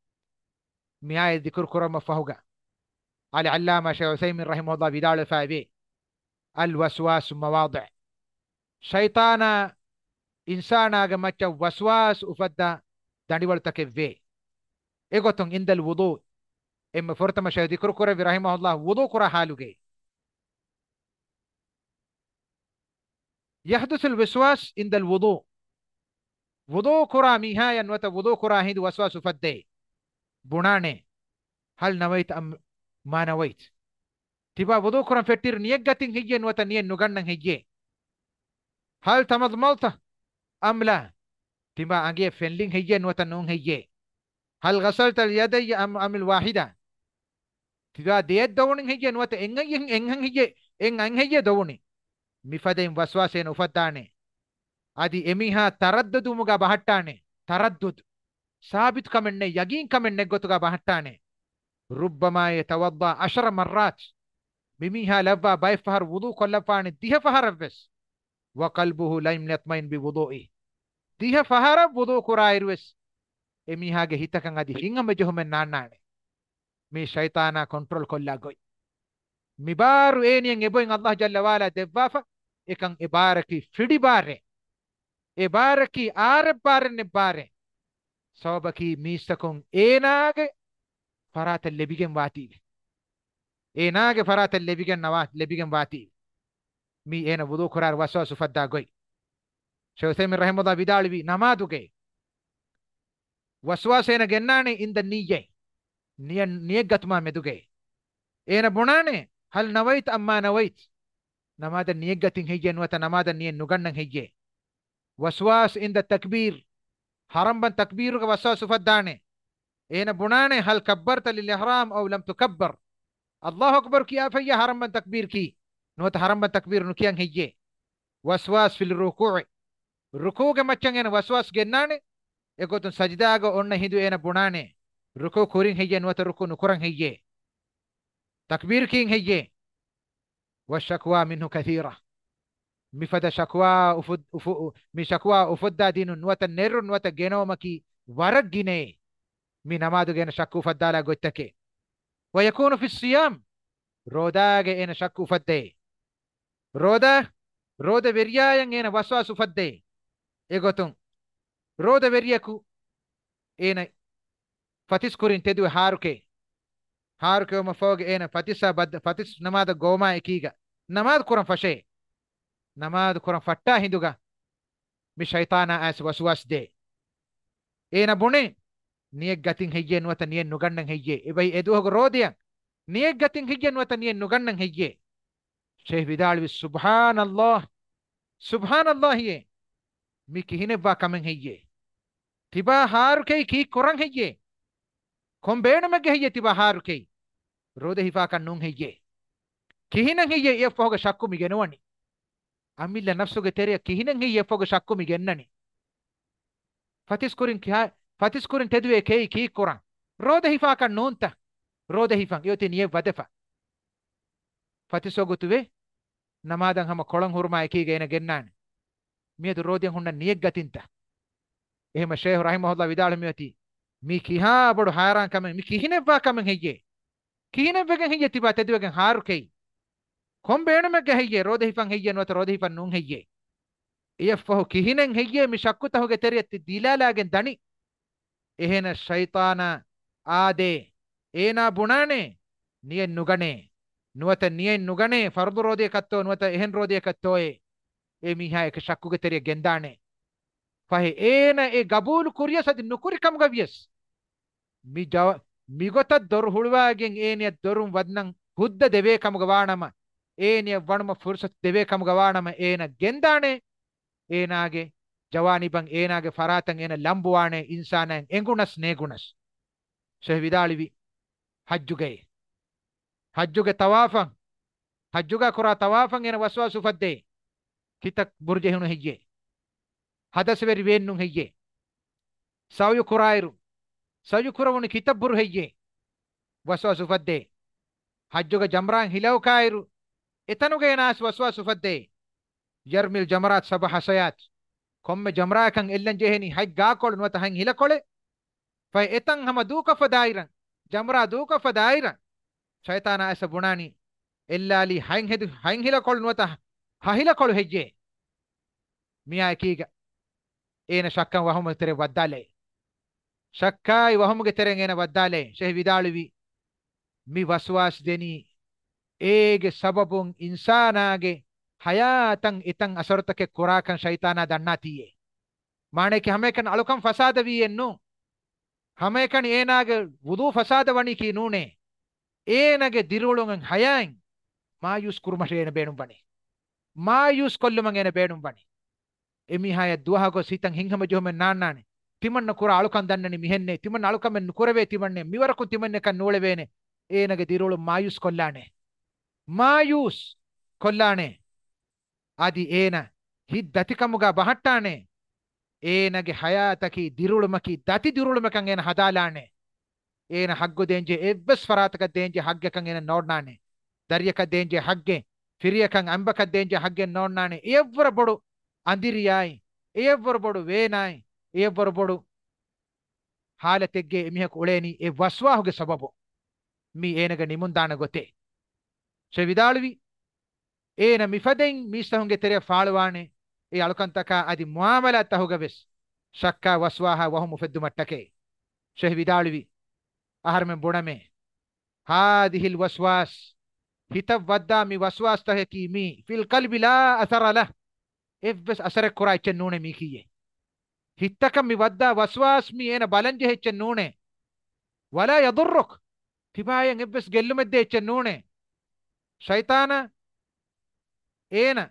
مياي ذكر كرم فهوغا على علامة شيخ عثيمين رحمه الله بدال فايبي الوسواس مواضع شيطانا إنسانا غمچا وسواس افدا دانيوال تكفي ايغوتون عند الوضوء اما فرتما شيخ ذكر كرم رحمه الله وضوء كرا حالوغي يحدث الوسواس عند الوضوء وضوء كرا ميهايا وتا وضوء كرا هند وسواس فدي بناني هل نويت ام ما نويت تبا وضوء كرا فتير نيغاتين هيجين وتا نين نغنن هيجي هل تمضمضت ام لا تبا انجي فنلين هيجين وتا نون هيجي هل غسلت اليدي ام ام الواحده تبا ديت دونين هيجين وتا ان ان ان هيجي ان ان هيجي دوني مفدين وسواسين وفداني ادي اميها تردد مغا بحٹانے تردد ثابت كمنه يقين كمنه غتغا بحٹانے ربما يتوضا عشر مرات بميها لبا بايفهر وضوء كلفان ديه فهر بس وقلبه لم يطمئن بوضوئه ديه فهر وضوء كرايروس اميها ಗೆ ಹಿತಕಂ ಅದಿ ಹಿಂಗಮ ಜಹುಮೆನ್ ನಾನ್ನಾನೆ ಮಿ ಶೈತಾನ ಕಂಟ್ರೋಲ್ ಕೊಲ್ಲಾಗೋಯ್ ಮಿಬಾರು ಏನಿಯಂ ಎಬೋಯಂ ಅಲ್ಲಾಹ್ ಜಲ್ಲ ವಾಲಾ ದೆವ್ವಾಫ එකන් එබාරකි ෆිඩි බාරේ ඒ බාරකි ආර බාරනේ බාරේ සෝබකි මීස්තකුන් ඒනාගේ ෆරාත ලෙබිගෙන් වාති ඒනාගේ ෆරාත ලෙබිගෙන් නවාත් ලෙබිගෙන් වාති මී එන වුදු කුරාර වස්වාසු ෆද්දා ගොයි ෂෝසෙමින් රහිමහුල්ලාහ් විදාලිවි නමාදුගේ වස්වාසේන ගෙන්නානේ ඉන්ද නීයේ නිය නියගත්මා මෙදුගේ ඒන බොනානේ හල් නවයිත් අම්මා නවයිත් نماذا نيجتين هيجين وتا نماذا نين نغنن هيجي وسواس عند التكبير حرم بن تكبير وسواس فدانه اين بنانه هل كبرت للاحرام او لم تكبر الله اكبر كيا في حرم بن تكبير كي نوت حرم بن تكبير نكيان هيجي وسواس في الركوع ರುಕೂಗೆ ಮಚ್ಚಂಗ್ ಏನ ವಸ್ವಾಸ್ ಗೆನ್ನಾಣೆ ಎಗೊತ್ತು ಸಜ್ದಾಗ ಒಣ್ಣ ಹಿಂದು ಏನ ಬುಣಾಣೆ ರುಕು ಕುರಿಂಗ್ ಹೆಯ್ಯೆ ನುವತ ರುಕು ನುಕುರಂಗ್ ಹೆಯ್ಯೆ ತಕ್ಬೀರ್ ಕಿಂಗ್ ಹೆಯ್ಯೆ ವಶಕ್ವಾ ಮಿನ್ಹು ಕಥೀರ ಮಿಫದ ಶಕ್ವಾ ಉಫುದ್ ಉಫು ಮಿ ಶಕ್ವಾ ಉಫುದ್ದಾ ದೀನು ನುವತ ನೆರ್ರು ನುವತ ಗೆನೋಮಕಿ ವರಗ್ಗಿನೆ ಮಿ ನಮಾದುಗೇನ ಶಕ್ಕು ಫದ್ದಾಲ ಗೊತ್ತಕ್ಕೆ ವಯಕೂನು ಫಿ ಸಿಯಾಮ್ ರೋದಾಗೆ ಏನ ಶಕ್ಕು ಫದ್ದೆ ರೋದ ರೋದ ವೆರ್ಯಾಯಂ ಏನ ವಸ್ವಾಸು ಫದ್ದೆ ಎಗೊತ್ತು ರೋದ ವೆರ್ಯಕು ಏನ ಫತಿಸ್ ಕುರಿನ್ ತೆದುವೆ ಹಾರುಕೆ ಹಾರುಕೆ ಒಮ್ಮ ಫೋಗೆ ಏನ ಫತಿಸ ಬದ್ ಫತಿಸ್ ನಮಾದ ಗೋಮಾ ಎಕೀಗ ನಮಾದ್ ಕುರಂ ಫಶೆ ನಮಾದ್ ಕುರಂ ಫಟ್ಟಾ ಹಿಂದುಗ ಮಿ ಶೈತಾನ ಆಸ್ ವಸ್ವಾಸ್ ದೆ ಏನ ಬುಣೆ ನಿಯಗ್ ಗತಿಂ ಹೆಯ್ಯೆ ನುವತ ನಿಯನ್ ನುಗಣ್ಣಂ ಹೆಯ್ಯೆ ಇಬೈ ಎದು ಹೋಗ ರೋದಿಯ ನಿಯಗ್ ಗತಿಂ ಹೆಯ್ಯೆ ನುವತ ನಿಯನ್ ನುಗಣ್ಣಂ ಹೆಯ್ಯೆ ಶೇಖ್ ವಿದಾಳ್ವಿ ಸುಬ್ಹಾನಲ್ಲಾಹ್ ಸುಬ್ಹಾನಲ್ಲಾಹಿಯೆ ಮಿ ಕಿಹಿನೆ ಬಾ ಕಮೆಂ ಹೆಯ್ಯೆ ತಿಬಾ ಹಾರುಕೆ ಕಿ ಕುರಂ ಹೆಯ್ಯೆ ಕೊಂಬೇಣ ಮಗೆ ಹೆಯ್ಯೆ ತಿಬಾ ಹಾರುಕೆ ರೋದ ಹಿಫಾ ಕಣ್ಣುಂ ಹೆಯ್ಯೆ ಕಿಹಿನಂ ಹೆಯ್ಯೆ ಎಫ್ ಹೋಗ ಶಕ್ಕು ಮಿಗೆನುವಣಿ ಅಮಿಲ್ಲ ನಫ್ಸುಗೆ ತೆರೆಯ ಕಿಹಿನಂ ಹೆಯ್ಯೆ ಎಫ್ ಹೋಗ ಶಕ್ಕು ಮಿಗೆನ್ನಣಿ ಫತಿಸ್ ಕುರಿನ್ ಕ್ಯಾ ಫತಿಸ್ ಕುರಿನ್ ತೆದುವೆ ಕೈ ಕಿ ಕುರಂ ರೋದ ಹಿಫಾ ಕಣ್ಣುಂತ ರೋದ ಹಿಫಂ ಯೋತಿ ನಿಯೆ ವದೆಫ ಫತಿಸ್ ಹೋಗುತ್ತುವೆ ನಮಾದಂ ಹಮ ಕೊಳಂ ಹುರ್ಮಾ ಎಕೀಗ ಏನ ಗೆನ್ನಾಣೆ මියතු රෝදියන් හුන්න නියෙක් ගතින්ත එහෙම ෂේහ් රහිමහුල්ලාහ් විදාල මියති මි කිහා බඩු හාරාන් කම මි කිහිනෙව්වා කමෙන් හෙయ్యේ කිහිනෙව්වගෙන් හෙయ్యේ තිබා තෙදුවගෙන් හාරුකෙයි කොම්බේණමෙක් හෙయ్యේ රෝද හිෆන් හෙయ్యේ නොත රෝද හිෆන් නුන් හෙయ్యේ එයෆහු කිහිනෙන් හෙయ్యේ මි ශක්කුතහුගේ තෙරියත් දිලාලාගෙන් දනි එහෙන ෂයිතාන ආදේ ඒනා බුණානේ නියෙන් නුගනේ නුවත නියෙන් නුගනේ ෆර්දු රෝදිය කත්තෝ නුවත එහෙන් රෝදිය කත්තෝයේ e miha ek shakkuge teriya gendane fahe ena e gabul kuriya sadi nukuri kam gavies mi jaw mi gota dor hulwagen eniya dorum wadnan hudda deve kam gawanama eniya wanuma fursat deve kam gawanama ena gendane enage jawani bang enage faratan ena lambuwane insanan engunas negunas sheh vidalivi hajjuge hajjuge tawafan hajjuga kura tawafan ena waswasu fadde kitak burje hunu heyye hadas veri wennu heyye sawu kurairu sawu kurawuni kitab bur heyye waswasu fadde hajjuga jamran hilaw kairu etanuge nas waswasu fadde yarmil jamrat sabah hasayat komme jamra kan ellen jeheni haj ga kol nuta han hila kole fa etan hama duka fadairan jamra duka fadairan shaytana asa bunani ellali han hedu han hila kol nuta hahila kol hejje miya ekiga ena shakkan wahum tere waddale shakkai wahum ge teren ena waddale sheh vidalwi mi waswas deni ege sababun insanaage hayatan itan asartake kurakan shaytana dannatiye mane ki hame kan alukam fasada wi ennu hame kan enage wudu fasada wani ki nune enage dirulungen hayan mayus kurmashena benum bani ಮಾಯೂಸ್ ಕೊಲ್ಲುಮಂಗೇನ ಬೇಡುಂ ಬಣಿ ಎಮಿಹಾಯ ದುವಹಗೋ ಸೀತಂ ಹಿಂಗಮ ಜೋಹಮೆ ನಾನ್ನಾನೆ ತಿಮಣ್ಣ ಕುರ ಅಳುಕಂ ದನ್ನನಿ ಮಿಹೆನ್ನೆ ತಿಮಣ್ಣ ಅಳುಕಮೆನ್ ಕುರವೇ ತಿಮಣ್ಣೆ ಮಿವರಕು ತಿಮಣ್ಣೆ ಕನ್ ನೋಳೆವೇನೆ ಏನಗೆ ದಿರುಳು ಮಾಯೂಸ್ ಕೊಲ್ಲಾಣೆ ಮಾಯೂಸ್ ಕೊಲ್ಲಾಣೆ ಆದಿ ಏನ ಹಿದ್ದತಿಕಮುಗ ಬಹಟ್ಟಾಣೆ ಏನಗೆ ಹಯಾತಕಿ ದಿರುಳುಮಕಿ ದತಿ ದಿರುಳುಮಕಂ ಏನ ಹದಾಲಾಣೆ ಏನ ಹಗ್ಗು ದೇಂಜೆ ಎವ್ವೆಸ್ ಫರಾತಕ ದೇಂಜೆ ಹಗ್ಗಕಂ ಏನ ನೋಡ್ನಾಣೆ ದರ್ಯಕ ದೇಂಜೆ ಹಗ್ಗೆ ಫಿರಿಯಕಂ ಅಂಬಕ ದೇಂಜೆ ಹಗ್ಗೆ ನೋಡ್ನಾಣೆ ಎವ್ವರ ಬಡು ಅಂದಿರಿಯಾಯ್ ಎವ್ವರ ಬಡು ವೇನಾಯ್ ಎವ್ವರ ಬಡು ಹಾಲತೆಗ್ಗೆ ಎಮಿಹಕ ಉಳೇನಿ ಎ ವಸ್ವಾಹುಗೆ ಸಬಬು ಮಿ ಏನಗ ನಿಮುಂದಾಣ ಗೊತ್ತೆ ಶವಿದಾಳುವಿ ಏನ ಮಿಫದೆಂ ಮೀಸ್ತಹುಂಗೆ ತೆರೆ ಫಾಳುವಾಣೆ ಎ ಅಳುಕಂತಕ ಅದಿ ಮುಆಮಲ ತಹುಗವೆಸ್ ಶಕ್ಕ ವಸ್ವಾಹ ವಹು ಮುಫೆದ್ದು ಮಟ್ಟಕೆ ಶವಿದಾಳುವಿ ಅಹರ್ಮೆಂ ಬುಣಮೆ ಹಾದಿಹಿಲ್ ವಸ್ವಾಸ್ hitab wadda mi waswas tahe ki mi fil qalbi la athara lah evves asare kura echen nune mi kiye hittakam mi wadda waswas mi ena balanje echen nune wala yadurruk tibayen evves gellumedde echen nune shaytana ena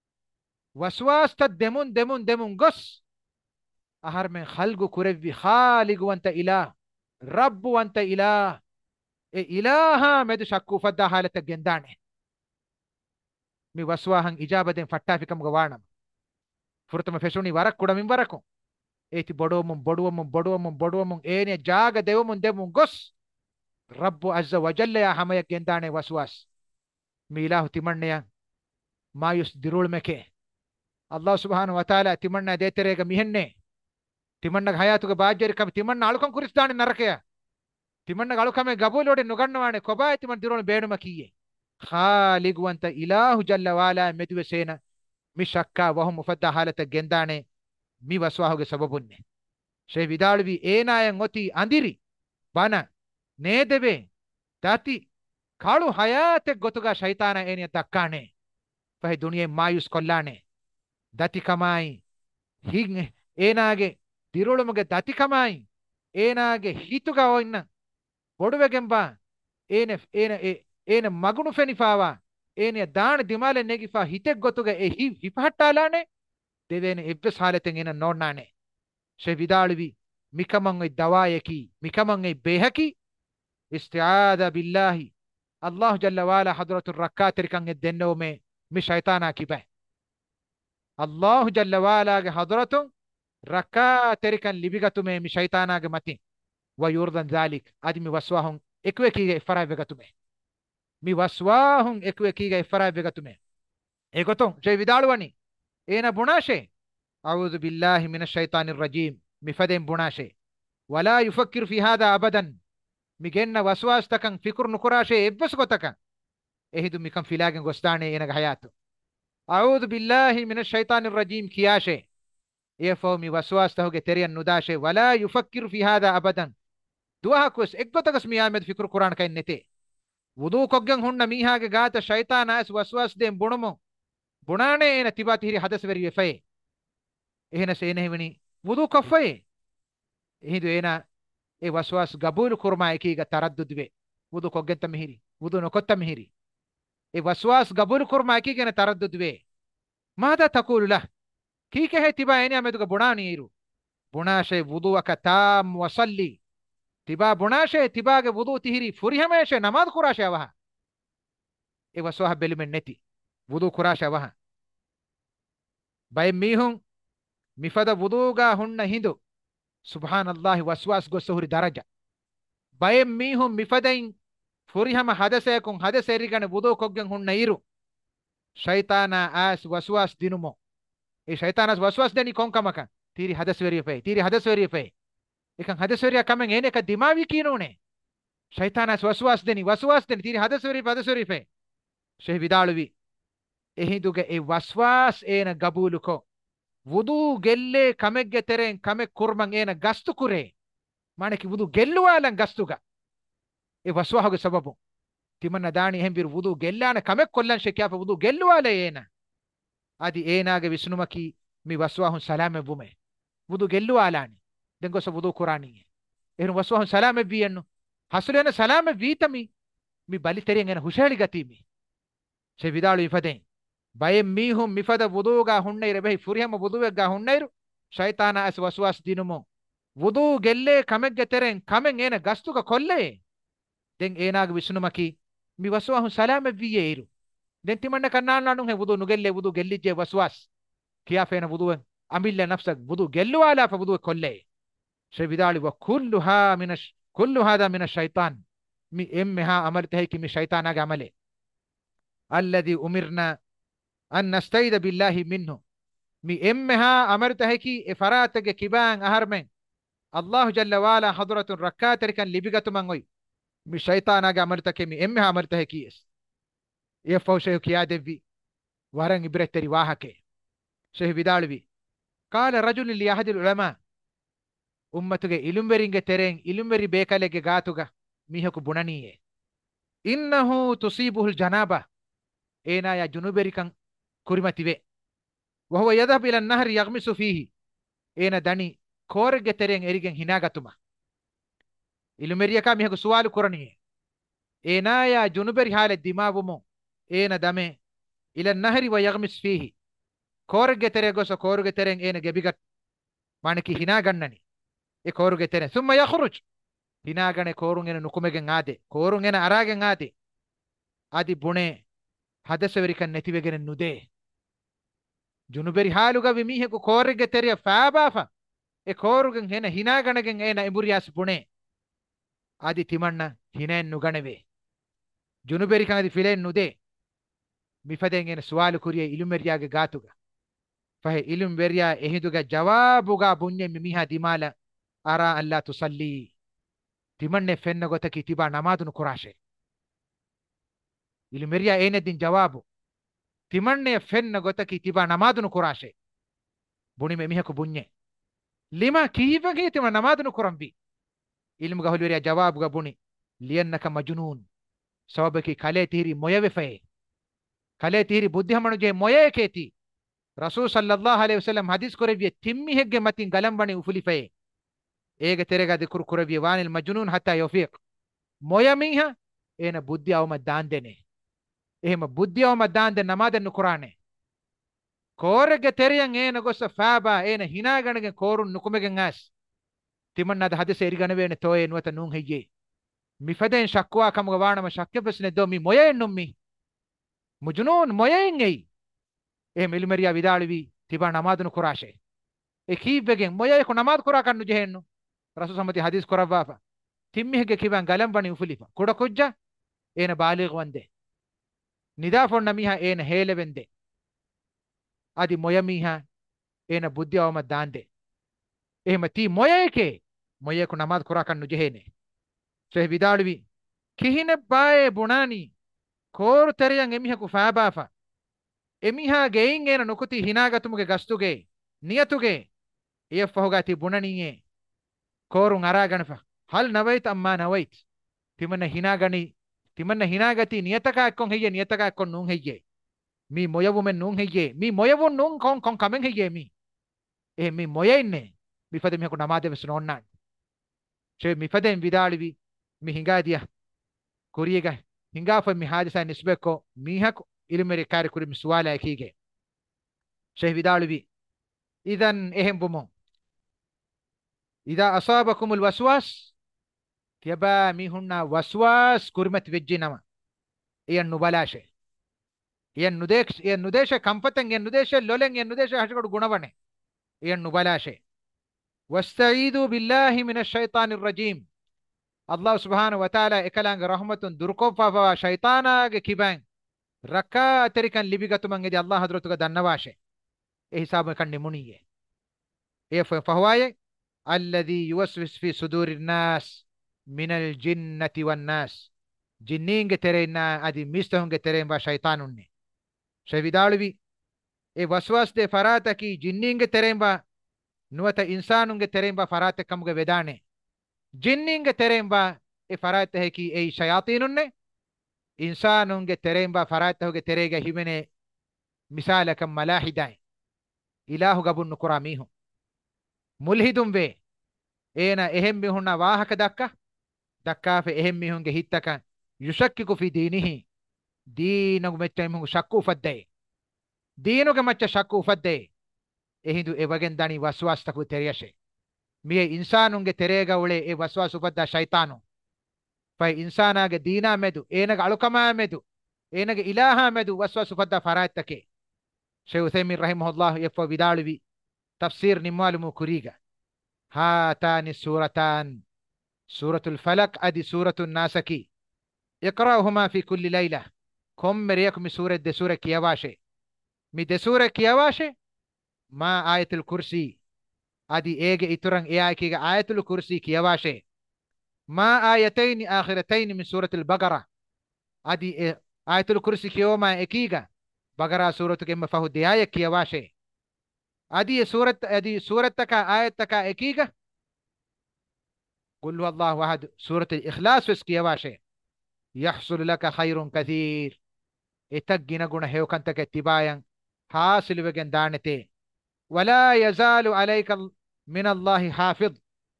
waswas ta demun demun demun gos ahar men khalgu kurevi khaligu anta ilah rabbu anta ilah e ilaha medu shakku fadda halata gendane mi waswahan ijabaden fattafikam gawanam furtama fesuni warak kuda min waraku eti bodomum bodumum bodumum bodumum ene jaga devum devum gos rabbu azza wa jalla ya hamaya gendane waswas milahu timanneya mayus dirul meke Allah subhanahu wa ta'ala timanna deterega mihenne timanna hayatuga bajjeri kam timanna alukan kuristane narakaya timanna alukame gabulode nugannawane koba timan dirul beenuma kiye khaliqwanta ilahu jalla wala meduwe sena mi shakka wahum mufadda halata gendane mi waswahuge sababunne she vidalvi enayan oti andiri bana nedebe dati kalu hayate gotuga shaytana eniya dakkane fahe duniye mayus kollane dati kamai hing enage dirulumuge dati kamai enage hituga oinna boduwegemba ene ene ene magunu fenifawa ene daana dimale negifa hitek gotuga e hi hipahattalane devene ebbes haleten ena nonnane she vidalvi mikaman e dawayeki mikaman e behaki isti'aada billahi Allah jalla wala hadratur rakkatir kan eddenno me mi shaytana kibe Allah jalla wala ge hadratun rakkatir kan libigatu me mi shaytana ge mati wa yurdan zalik adi mi waswahun ekwe kige fara vegatu me mi waswahun ekwe kige fara vegatu me egoton jey vidalwani ena bunashe a'udhu billahi minash shaitanir rajim mi faden bunashe wala yufakkir fi hada abadan mi genna waswas takan fikur nukurashe ebbes gotaka ehidu mi kan filagen gostane enaga hayatu a'udhu billahi minash shaitanir rajim kiyashe efo mi waswas tahuge teriyan nudashe wala yufakkir fi hada abadan duha kus ekgotagas mi amed fikur quran kain nete wudu koggen hunna mihage gata shaytana as waswas dem bunumo bunane ena tibati hiri hadas veri efe ehna se enehwini wudu kaffe ehidu ena e waswas gabul kurma ekiga taraddud ve wudu koggenta mihiri wudu nokotta mihiri e waswas gabul kurma ekiga na taraddud ve mada taqulu lah kike he tiba ene ameduga bunani iru bunashe wudu akatam wasalli tiba bunashe tibage wudu tihiri furihameshe namaz kurashe avaha e waswa belimen neti wudu kurashe avaha bay mihun mifada wuduga hunna hindu subhanallahi waswas gosohuri daraja bay mihun mifadain furihama hadase kun hadase rigane wudu koggen hunna iru shaytana as waswas dinumo e shaytanas waswas deni konkamaka tiri hadas veri fe tiri hadas veri fe ekan hadas veri kamen ene ka dimawi kinone shaytanas waswas deni waswas deni tiri hadas veri hadas veri fe she vidalwi ehiduge e waswas ena gabuluko wudu gelle kamegge teren kamek kurman ena gastu kure maneki wudu gelluwalan gastuga e waswahuge sababu timanna dani hembir wudu gellana kamek kollan shekyafa wudu gelluwala ena adi enage visnumaki mi waswahun salame bume wudu gelluwalani dengo so wudu qurani ehnu waswahun salame biyennu hasulena salame vitami mi bali terien ena hushali gatimi she vidalu ifade bayem mihum mifada wuduga hunnayre behi furihama wuduwegga hunnayru shaytana as waswas dinumo wudu gelle kamegge teren kamen ena gastuka kolle den enage visnumaki mi waswahun salame viyeru den timanna kannanu he wudu nugelle wudu gellijje waswas kiya fena wuduwen amilla nafsak wudu gellu ala fa wudu kolle she vidali wa kulluha minash kullu hada minash shaytan mi emha amarte hay ki mi shaytana ga amale alladhi umirna an nastayda billahi minhu mi emha amarte hay ki ifaratage kiban aharmen Allah jalla wala hadratun rakkatar kan libigatu mangoy mi shaytana ga amarta ke mi emha amarta hay ki es efo she kiya devvi waran ibreteri wahake she vidalvi qala rajulun li ahadi ulama ummatuge ilumveringe tereng ilumveri bekalege gatuga mihaku bunaniye innahu tusibuhu janaba ena ya junuberikan kurimative wa huwa yadhhab ila an-nahri yaghmisu fihi ena dani korege tereng erigen hinagatuma ilumeriya ka mihaku suwalu kuraniye ena ya junuberi hale dimavumo ena dame ila an-nahri wa yaghmis fihi korege terego so korege tereng ena gebigat manaki hinagannani e koruge tene summa yakhruj hinagane korun ena nukumegen ade korun ena aragen ade adi bune hadasaverikan netivegen nude junuberi haluga vi miheku korege teriya faabafa e korugen hena hinaganagen ena emburias pune adi timanna hinen nuganeve junuberi kan adi filen nude mifaden ena sualu kuriye ilumeriyaage gatuga fahe ilum beriya ehiduga jawabuga bunye mimiha dimala ara an la tusalli timanne fenna gotaki tiba namadunu kurashe ilumeriya enedin jawabu timanne fenna gotaki tiba namadunu kurashe buni memihaku bunye lima kihivage tima namadunu kurambi ilmuga hulweriya jawabuga buni liyannaka majnun sababaki kale tiri moyave faye kale tiri buddhihamanu je moye keti rasul sallallahu alaihi wasallam hadis koreviye timmi hegge matin galambani ufuli faye ege terega dikur koreviye wanil majnun hatta yawfiq moya minha ena buddhi awma dandene ehma buddhi awma dande namaden nukurane korege teriyan ena gossa faaba ena hinaganegen korun nukumegen as timannada hadis erigane wene toye nuwata nun heyye mifaden shakwa kamuga wanama shakke besne do mi moya nummi mujnun moya ngei e milmeriya vidalivi tiba namadunu kurashe e kibegen moya ko namad kura kannu jehennu rasul samati hadis korawafa timmihge kiban galambani ufulifa kuda kujja ena baligh wande nidafon namiha ena hele wende adi moya miha ena buddhi awma dande ehma ti moya ke moya ko namad kura kannu jehene se vidalivi kihine bae bunani kor teriyan emiha ku faabafa emiha gein ena nukuti hinagatumge gastuge niyatuge ef fahugati bunaniye korun araganfa hal nawait amma nawait timanna hinagani timanna hinagati niyataka ekkon heyye niyataka ekkon nun heyye mi moyavu men nun heyye mi moyavu nun kon kon kamen heyye mi e mi moyenne mi fade mi ko namade besnonnan che mi fade vidalivi mi hingadiya kuriega hinga fa mi hadisa nisbeko mi hak ilmere kare kuri mi suala ekige che vidalivi idan ehem bumo ida asabakum alwaswas tiaba mi hunna waswas kurmat vejjinama iyan nubalashe iyan nudeks iyan nudeshe kampaten iyan nudeshe lolen iyan nudeshe hashgodu gunavane iyan nubalashe wastaidu billahi min ash-shaytan ar-rajim Allah subhanahu wa ta'ala ekalang rahmatun durkofa fa shaytana ge kiban rakka terikan libigatumange di Allah hadratuga dannawashe e hisab kan nimuniye e fa fahwaye alladhi yuwaswis fi suduri nas min aljinnati wan nas jinninge terena adi mistahunge teremba shaytanunne shavidalwi e waswas de farata ki jinninge teremba nuwata insanunge teremba farata kamuge vedane jinninge teremba e farata he ki e shayatinunne insanunge teremba farata hoge terega himene misala kam malahidai ilahu gabun kuramihu mulhidum ve ena ehem mihunna wahaka dakka dakka fe ehem mihunge hittaka yushakkiku fi dinihi dinagu mecca mihungu shakku fadde dinuge macca shakku fadde ehindu e wagen dani waswas taku teriyashe miye insanunge terega ule e waswas ufadda shaytanu fay insana ge dina medu enaga alukama medu enaga ilaha medu waswas ufadda farattake Shaykh Uthaymin rahimahullah yafwa bidalwi tafsir ni malumu kuriga هاتان السورتان سورة الفلق أدي سورة الناسكي اقرأهما في كل ليلة كم مريكم سورة دي سورة كيواشي مي دي سورة كيواشي ما آية الكرسي أدي إيجي إتران إياكي آية الكرسي كيواشي ما آيتين آخرتين من سورة البقرة أدي آية الكرسي كيوما إكيغا بقرة سورة كما فهو دي آية كيواشي ادي سورة ادي سورة تكا آية تكا اكيغا قل هو الله احد سورة الاخلاص وسكي واشي يحصل لك خير كثير اتقنا قنا هيو كنتك اتبايا حاصل وجن دانتي ولا يزال عليك من الله حافظ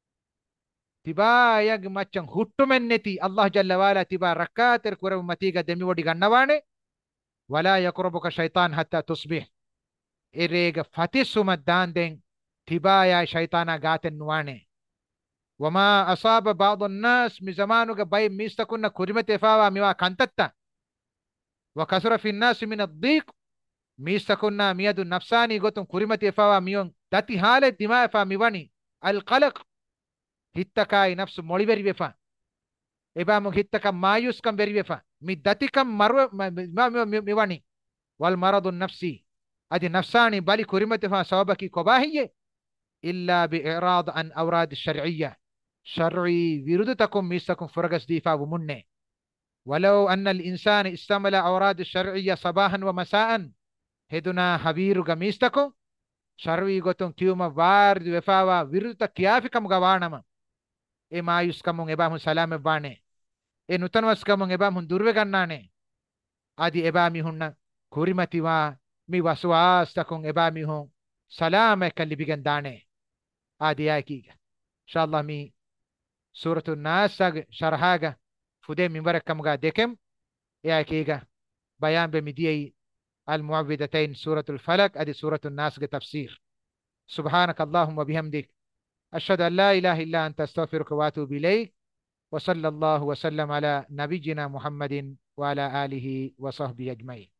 تبايا مچن حتو منتي الله جل وعلا تبا ركاتر كورم متيغا دمي ودي غنوانه ولا يقربك شيطان حتى تصبح إريغ فتسوم الداندين تبايا شيطانا غاتن نواني وما أصاب بعض الناس من زمانك باي ميستكون كرمة فاوا ميوا كانتتا وكثر في الناس من الضيق ميستكنا ميدو نفساني قطن كريمتي فوا ميون داتي حالة دماء فا ميواني القلق هتكاي نفس مولي بري بفا إبا مو هتكا مايوس كم بري بفا مي داتي كم مرو ما ما ميواني والمرض النفسي أدي نفساني بالي كريمتي فا سببكي كباهية إلا بإعراض عن أوراد الشرعية شرعي ويردتكم ميستكم فرقس ديفا ومنه ولو أن الإنسان استعمل أوراد الشرعية صباحا ومساء هدنا حبير غميستكم شرعي غتون كيوما وارد وفاوا ويردت كيافكم غوانما إيه ما يسكمون إبام سلام بانه إيه نتنوس كمون إبام دروه غنانه آدي إبامي هن كوريمتي وا مي وسواس تكون إبامي هن سلام كاللي بيغن دانه آدي آكيغ إن شاء الله مي سورة الناس ساق شرحاغا فدي من برك كمغا ديكم يا كيغا بيان بمديي المعوذتين سورة الفلك أدي سورة الناس تفسير سبحانك اللهم وبحمدك أشهد أن لا إله إلا أنت أستغفرك وأتوب إليك وصلى الله وسلم على نبينا محمد وعلى آله وصحبه أجمعين